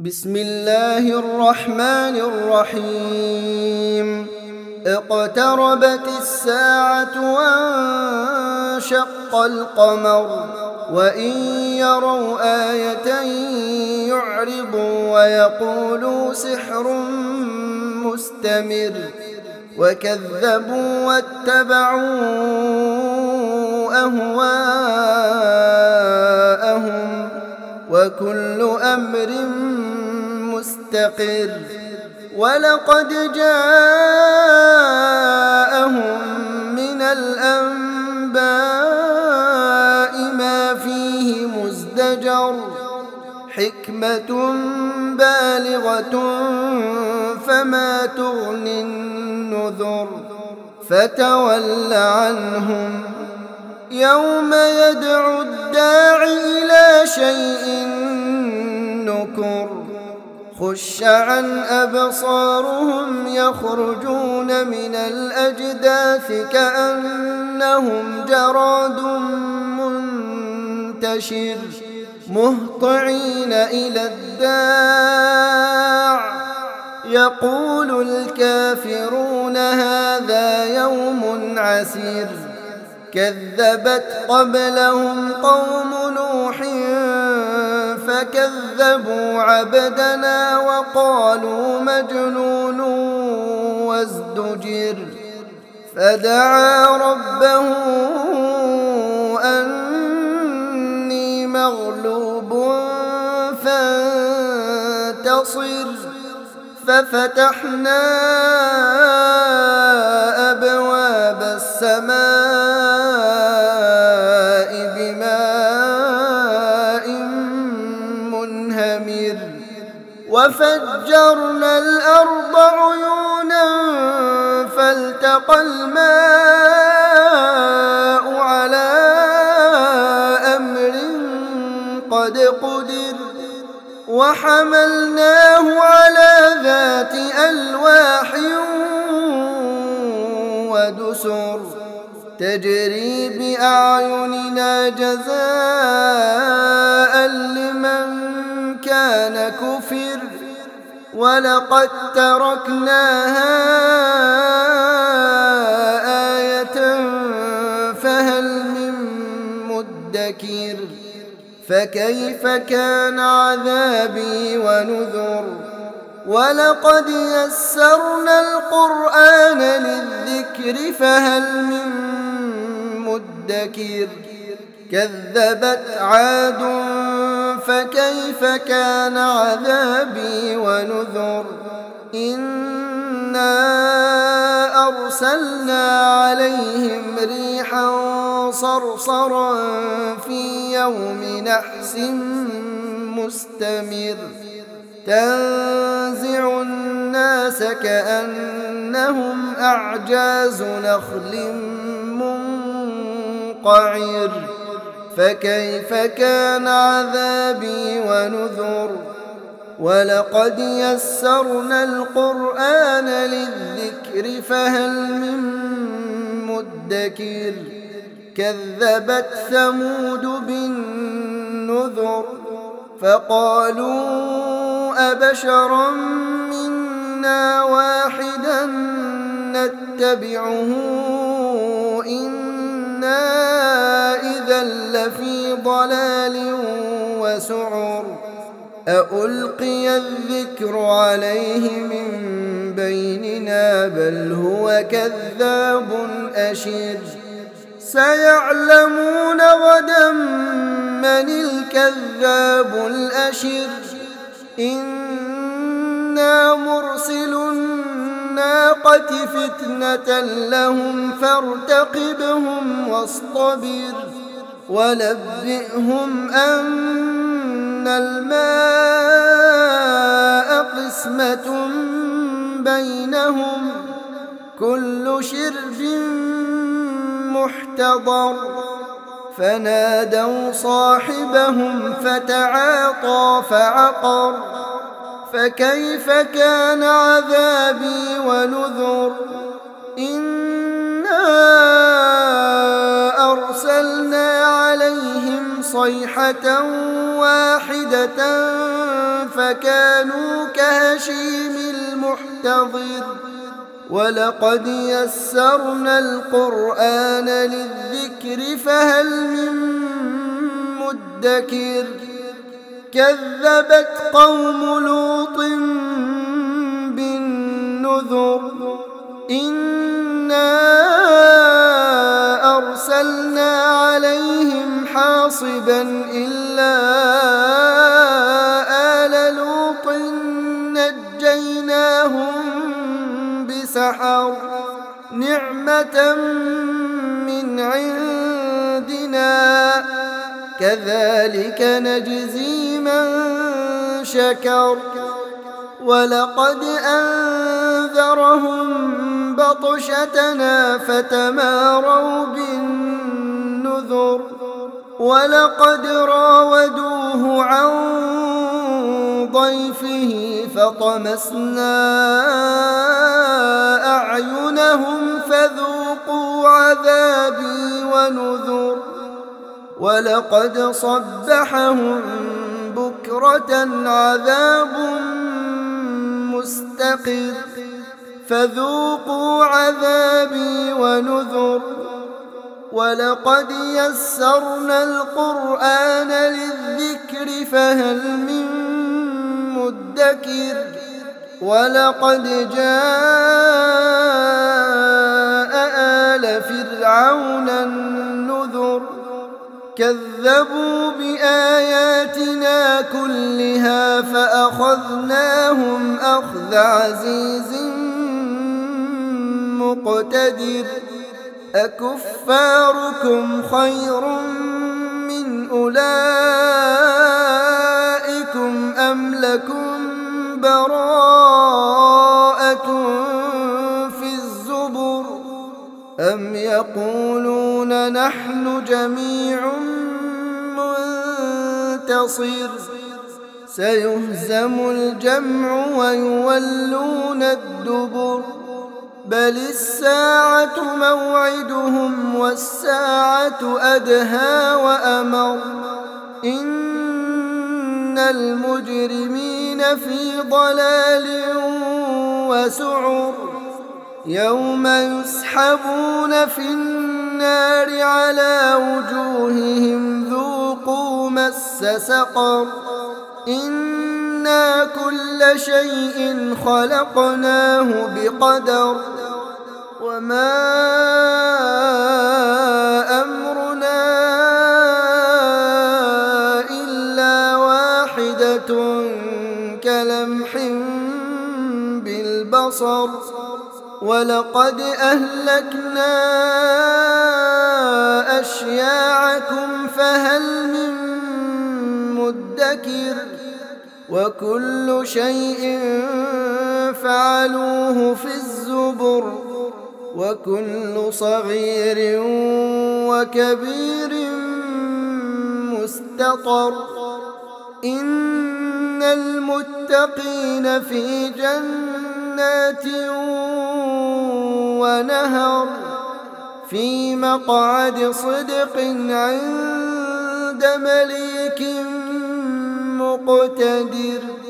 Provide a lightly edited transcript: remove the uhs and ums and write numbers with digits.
بسم الله الرحمن الرحيم. اقتربت الساعة وانشق القمر وإن يروا آية يعرضوا ويقولوا سحر مستمر وكذبوا واتبعوا أهواءهم وكل أمر مستقر. ولقد جاءهم من الأنباء ما فيه مزدجر حكمة بالغة فما تغني النذر. فتول عنهم يوم يدعو الداع إلى شيء نكر. خش عن أبصارهم يخرجون من الأجداث كأنهم جراد منتشر مهطعين إلى الداع يقول الكافرون هذا يوم عسير. كذبت قبلهم قوم نوح فكذبوا عبدنا وقالوا مجنون وازدجر. فدعا ربه أني مغلوب فانتصر. ففتحنا أبواب السماء بماء منهمر وفجرنا الأرض عيونا فالتقى الماء على أمر قد قدر. وحملناه على ذات ألواح ودسر تجري بأعيننا جزاء لمن كان كفر. ولقد تركناها آية فهل من مدكر. فكيف كان عذابي ونذر. ولقد يسرنا القرآن للذكر فهل من مدكر. كذبت عاد فكيف كان عذابي ونذر. إنا أرسلنا عليهم ريحا صرصرا في يوم نحس مستمر تنزع الناس كأنهم أعجاز نخل منقعر. فكيف كان عذابي ونذر. ولقد يسرنا القرآن للذكر فهل من مدكر. كذبت ثمود بالنذر فقالوا أبشرا منا واحدا نتبعه إنا إذا لفي ضلال وسعر. أألقي الذكر عليه من بيننا بل هو كذاب أشر. سيعلمون غدا من الكذاب الأشر. إنا مرسل الناقة فتنة لهم فارتقبهم واصطبر. ونبئهم أن الماء قسمة بينهم كل شرب محتضر. فنادوا صاحبهم فتعاطى فعقر. فكيف كان عذابي ونذر. إنا أرسلنا عليهم صيحة واحدة فكانوا كهشيم المحتضر ولقد يسرنا القرآن للذكر فهل من مدكر كذبت قوم لوط بالنذر إنا أرسلنا عليهم حاصبا إلا آل لوط نجيناهم بسحر نعمة من عندنا كذلك نجزي من شكر ولقد أنذرهم بطشتنا فتماروا بالنذر ولقد راودوه عن ضيفه فطمسنا أعينهم فذوقوا عذابي ونذر ولقد صبحهم بكرة عذاب مستقر فذوقوا عذابي ونذر ولقد يسرنا القرآن للذكر فهل من مدكر ولقد جاء آل فرعون النذر كذبوا بآياتنا كلها فأخذناهم أخذ عزيز مقتدر أكفاركم خير من أولئكم أم لكم براءة في الزبر أم يقولون نحن جميع منتصر سيهزم الجمع ويولون الدبر بل الساعة موعدهم والساعة أدهى وأمر إن المجرمين في ضلال وسعر يوم يسحبون في النار على وجوههم ذوقوا مس سقر إنا كل شيء خلقناه بقدر وما أمرنا إلا واحدة كلمح بالبصر ولقد أهلكنا أشياعكم فهل من مدكر وكل شيء فعلوه في الزبر وكل صغير وكبير مستطر إن المتقين في جنات ونهر في مقعد صدق عند مليك مقتدر